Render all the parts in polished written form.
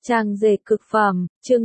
Trang dệt cực phẩm, chương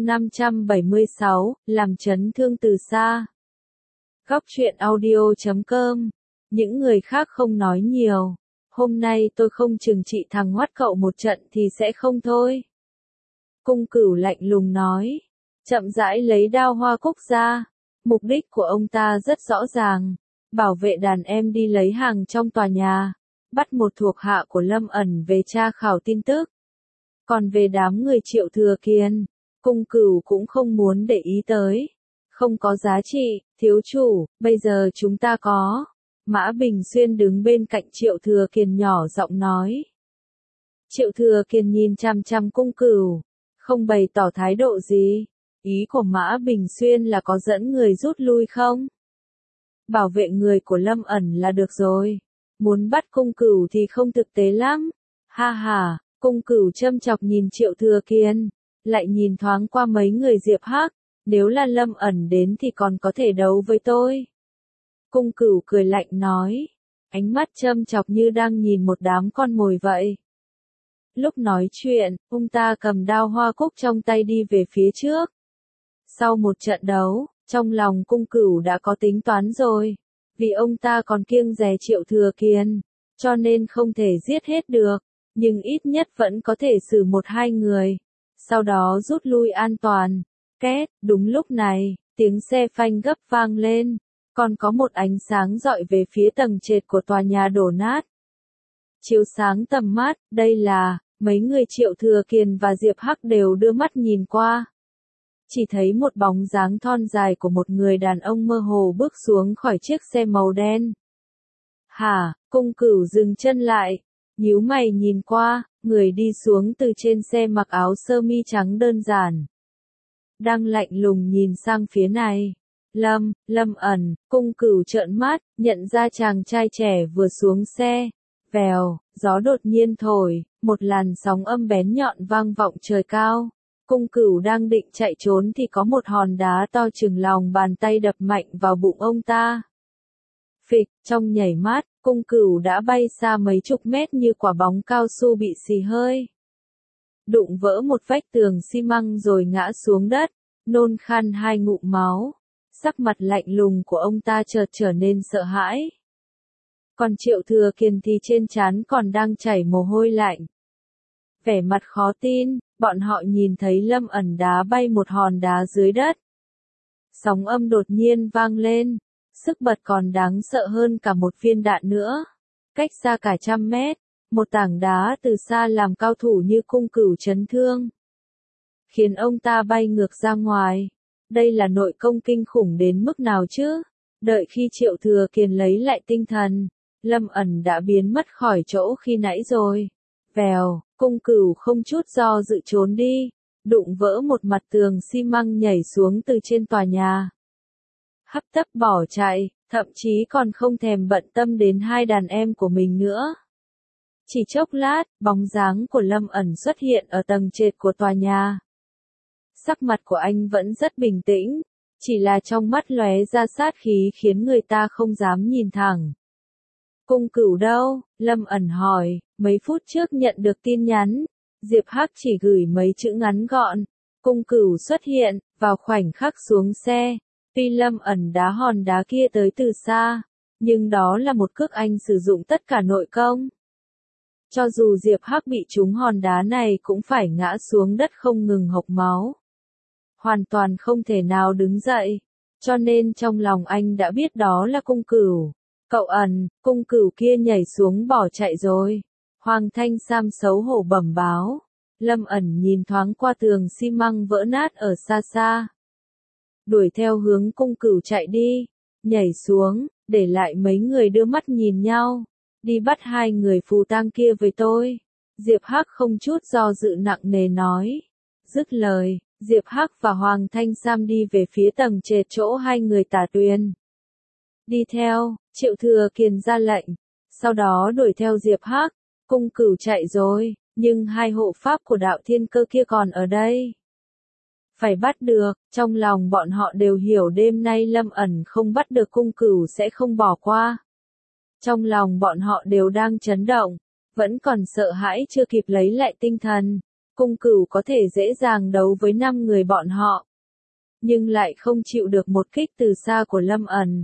576, làm chấn thương từ xa. Góc truyện audio.com. Những người khác không nói nhiều. Hôm nay tôi không trừng trị thằng Hoắt cậu một trận thì sẽ không thôi. Cung Cửu lạnh lùng nói. Chậm rãi lấy đao hoa cúc ra. Mục đích của ông ta rất rõ ràng. Bảo vệ đàn em đi lấy hàng trong tòa nhà. Bắt một thuộc hạ của Lâm ẩn về tra khảo tin tức. Còn về đám người Triệu Thừa Kiên, Cung Cửu cũng không muốn để ý tới. Không có giá trị, thiếu chủ, bây giờ chúng ta có. Mã Bình Xuyên đứng bên cạnh Triệu Thừa Kiên nhỏ giọng nói. Triệu Thừa Kiên nhìn chằm chằm Cung Cửu, không bày tỏ thái độ gì. Ý của Mã Bình Xuyên là có dẫn người rút lui không? Bảo vệ người của Lâm ẩn là được rồi. Muốn bắt Cung Cửu thì không thực tế lắm. Ha ha. Cung Cửu châm chọc nhìn Triệu Thừa Kiên, lại nhìn thoáng qua mấy người Diệp Hắc, nếu là Lâm ẩn đến thì còn có thể đấu với tôi. Cung Cửu cười lạnh nói, ánh mắt châm chọc như đang nhìn một đám con mồi vậy. Lúc nói chuyện, ông ta cầm đao hoa cúc trong tay đi về phía trước. Sau một trận đấu, trong lòng Cung Cửu đã có tính toán rồi, vì ông ta còn kiêng dè Triệu Thừa Kiên, cho nên không thể giết hết được. Nhưng ít nhất vẫn có thể xử một hai người, sau đó rút lui an toàn. Két, đúng lúc này, tiếng xe phanh gấp vang lên, còn có một ánh sáng rọi về phía tầng trệt của tòa nhà đổ nát. Chiếu sáng tầm mắt, đây là, mấy người Triệu Thừa Kiên và Diệp Hắc đều đưa mắt nhìn qua. Chỉ thấy một bóng dáng thon dài của một người đàn ông mơ hồ bước xuống khỏi chiếc xe màu đen. Hả, Cung Cửu dừng chân lại. Nhíu mày nhìn qua, người đi xuống từ trên xe mặc áo sơ mi trắng đơn giản. Đang lạnh lùng nhìn sang phía này. Lâm ẩn, Cung Cửu trợn mắt, nhận ra chàng trai trẻ vừa xuống xe. Vèo, gió đột nhiên thổi, một làn sóng âm bén nhọn vang vọng trời cao. Cung Cửu đang định chạy trốn thì có một hòn đá to chừng lòng bàn tay đập mạnh vào bụng ông ta. Phịch, trong nhảy mắt, Cung Cửu đã bay xa mấy chục mét như quả bóng cao su bị xì hơi. Đụng vỡ một vách tường xi măng rồi ngã xuống đất, nôn khan hai ngụm máu. Sắc mặt lạnh lùng của ông ta chợt trở nên sợ hãi. Còn Triệu Thừa Kiên thì trên trán còn đang chảy mồ hôi lạnh. Vẻ mặt khó tin, bọn họ nhìn thấy Lâm ẩn đá bay một hòn đá dưới đất. Sóng âm đột nhiên vang lên. Sức bật còn đáng sợ hơn cả một viên đạn nữa. Cách xa cả 100 mét, một tảng đá từ xa làm cao thủ như Cung Cửu chấn thương. Khiến ông ta bay ngược ra ngoài. Đây là nội công kinh khủng đến mức nào chứ? Đợi khi Triệu Thừa Kiên lấy lại tinh thần, Lâm ẩn đã biến mất khỏi chỗ khi nãy rồi. Vèo, Cung Cửu không chút do dự trốn đi, đụng vỡ một mặt tường xi măng nhảy xuống từ trên tòa nhà. Hấp tấp bỏ chạy, thậm chí còn không thèm bận tâm đến hai đàn em của mình nữa. Chỉ chốc lát, bóng dáng của Lâm ẩn xuất hiện ở tầng trệt của tòa nhà. Sắc mặt của anh vẫn rất bình tĩnh, chỉ là trong mắt lóe ra sát khí khiến người ta không dám nhìn thẳng. Cung Cửu đâu? Lâm ẩn hỏi, mấy phút trước nhận được tin nhắn. Diệp Hắc chỉ gửi mấy chữ ngắn gọn. Cung Cửu xuất hiện, vào khoảnh khắc xuống xe. Tuy Lâm ẩn đá hòn đá kia tới từ xa, nhưng đó là một cước anh sử dụng tất cả nội công. Cho dù Diệp Hắc bị trúng hòn đá này cũng phải ngã xuống đất không ngừng hộc máu. Hoàn toàn không thể nào đứng dậy, cho nên trong lòng anh đã biết đó là Cung Cửu. Cậu ẩn, Cung Cửu kia nhảy xuống bỏ chạy rồi. Hoàng Thanh Sam xấu hổ bẩm báo. Lâm ẩn nhìn thoáng qua tường xi măng vỡ nát ở xa xa. Đuổi theo hướng Cung Cửu chạy đi, nhảy xuống, để lại mấy người đưa mắt nhìn nhau, đi bắt hai người phù tang kia với tôi. Diệp Hắc không chút do dự nặng nề nói. Dứt lời, Diệp Hắc và Hoàng Thanh Sam đi về phía tầng trệt chỗ hai người Tả Tuyền. Đi theo, Triệu Thừa Kiên ra lệnh, sau đó đuổi theo Diệp Hắc. Cung Cửu chạy rồi, nhưng hai hộ pháp của đạo thiên cơ kia còn ở đây. Phải bắt được, trong lòng bọn họ đều hiểu đêm nay Lâm ẩn không bắt được Cung Cửu sẽ không bỏ qua. Trong lòng bọn họ đều đang chấn động, vẫn còn sợ hãi chưa kịp lấy lại tinh thần. Cung Cửu có thể dễ dàng đấu với 5 người bọn họ, nhưng lại không chịu được một kích từ xa của Lâm ẩn.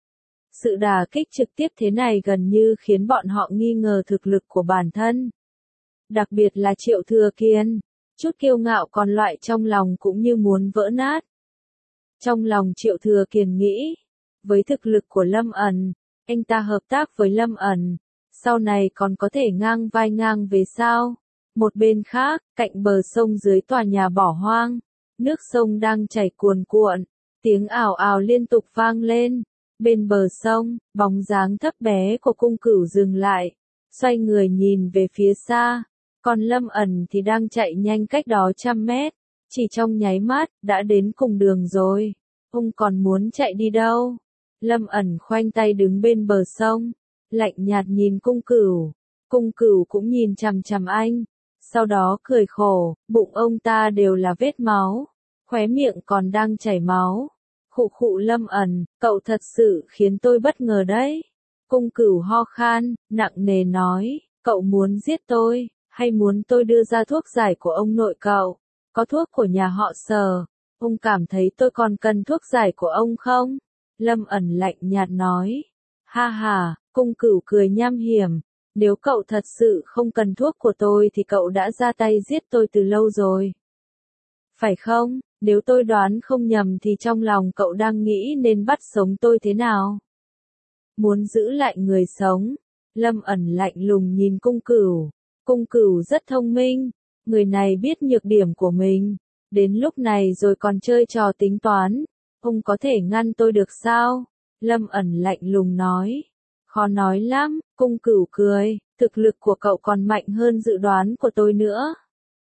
Sự đả kích trực tiếp thế này gần như khiến bọn họ nghi ngờ thực lực của bản thân. Đặc biệt là Triệu Thừa Kiên, chút kiêu ngạo còn loại trong lòng cũng như muốn vỡ nát. Trong lòng Triệu Thừa Kiên nghĩ, với thực lực của Lâm ẩn, anh ta hợp tác với Lâm ẩn, sau này còn có thể ngang vai ngang về sao. Một bên khác, cạnh bờ sông dưới tòa nhà bỏ hoang, nước sông đang chảy cuồn cuộn, tiếng ào ào liên tục vang lên. Bên bờ sông, bóng dáng thấp bé của Cung Cửu dừng lại, xoay người nhìn về phía xa, còn Lâm ẩn thì đang chạy nhanh cách đó 100 mét, chỉ trong nháy mắt, đã đến cùng đường rồi. Ông còn muốn chạy đi đâu? Lâm ẩn khoanh tay đứng bên bờ sông, lạnh nhạt nhìn Cung Cửu. Cung Cửu cũng nhìn chằm chằm anh, sau đó cười khổ, bụng ông ta đều là vết máu, khóe miệng còn đang chảy máu. Khụ khụ Lâm ẩn, cậu thật sự khiến tôi bất ngờ đấy. Cung Cửu ho khan, nặng nề nói, cậu muốn giết tôi, hay muốn tôi đưa ra thuốc giải của ông nội cậu? Có thuốc của nhà họ Sở, ông cảm thấy tôi còn cần thuốc giải của ông không? Lâm ẩn lạnh nhạt nói. Ha ha, Cung Cửu cười nham hiểm, nếu cậu thật sự không cần thuốc của tôi thì cậu đã ra tay giết tôi từ lâu rồi. Phải không? Nếu tôi đoán không nhầm thì trong lòng cậu đang nghĩ nên bắt sống tôi thế nào? Muốn giữ lại người sống. Lâm ẩn lạnh lùng nhìn Cung Cửu. Cung Cửu rất thông minh, người này biết nhược điểm của mình, đến lúc này rồi còn chơi trò tính toán. Ông có thể ngăn tôi được sao? Lâm ẩn lạnh lùng nói. Khó nói lắm, Cung Cửu cười, thực lực của cậu còn mạnh hơn dự đoán của tôi nữa.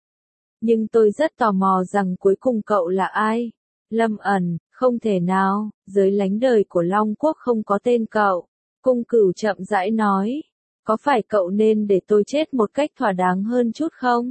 Nhưng tôi rất tò mò rằng cuối cùng cậu là ai? Lâm ẩn, không thể nào, giới lánh đời của Long Quốc không có tên cậu. Cung Cửu chậm rãi nói, có phải cậu nên để tôi chết một cách thỏa đáng hơn chút không?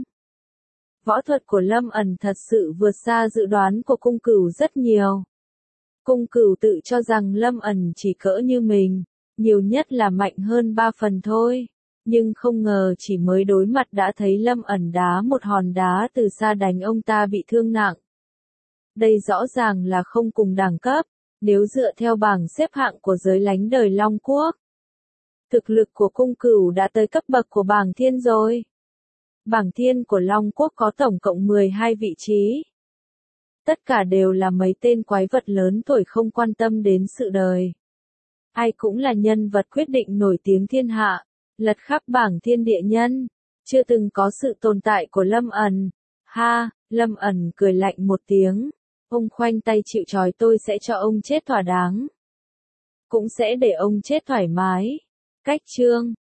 Võ thuật của Lâm ẩn thật sự vượt xa dự đoán của Cung Cửu rất nhiều. Cung Cửu tự cho rằng Lâm ẩn chỉ cỡ như mình, nhiều nhất là mạnh hơn 3 phần thôi. Nhưng không ngờ chỉ mới đối mặt đã thấy Lâm ẩn đá một hòn đá từ xa đánh ông ta bị thương nặng. Đây rõ ràng là không cùng đẳng cấp, nếu dựa theo bảng xếp hạng của giới lánh đời Long Quốc. Thực lực của Cung Cửu đã tới cấp bậc của bảng thiên rồi. Bảng thiên của Long Quốc có tổng cộng 12 vị trí. Tất cả đều là mấy tên quái vật lớn tuổi không quan tâm đến sự đời. Ai cũng là nhân vật quyết định nổi tiếng thiên hạ, lật khắp bảng thiên địa nhân. Chưa từng có sự tồn tại của Lâm ẩn. Ha, Lâm ẩn cười lạnh một tiếng. Ông khoanh tay chịu trói tôi sẽ cho ông chết thỏa đáng. Cũng sẽ để ông chết thoải mái. Cách chương